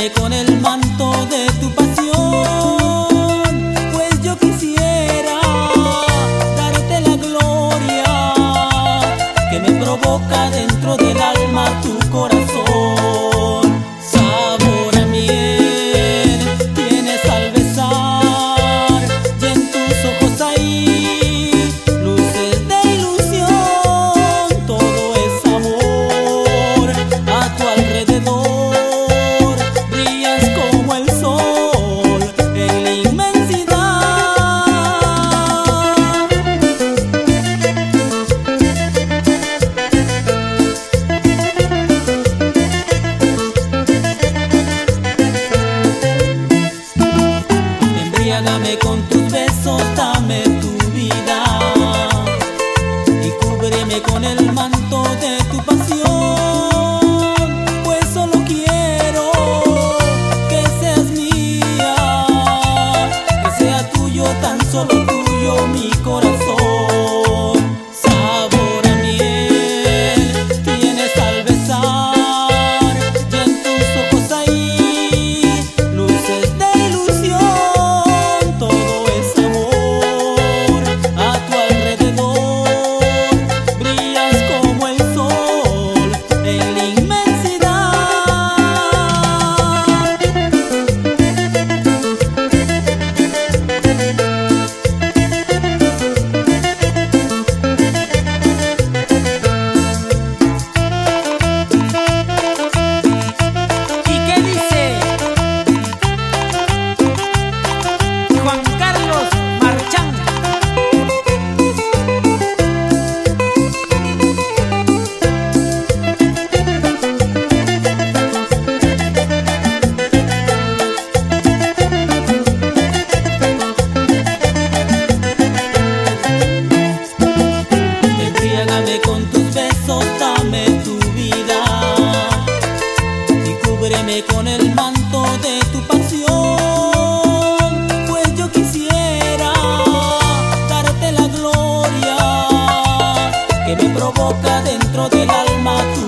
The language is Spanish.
Cúbreme con el manto de tu pasión, pues yo quisiera darte la gloria que me provoca dentro del alma tu corazón. Sabor a miel tienes al besar, y en tus ojos hay luces de ilusión. Todo es amor a tu alrededor. Embriágame con tus besos, dame tu vida y cúbreme con el manto de tu pasión, pues solo quiero que seas mía, que sea tuyo, tan solo tuyo mi corazón. Sabor a miel tienes al besar, y en tus ojos hay luces de ilusión. Con tus besos, dame tu vida y cúbreme con el manto de tu pasión, pues yo quisiera darte la gloria que me provoca dentro del alma tu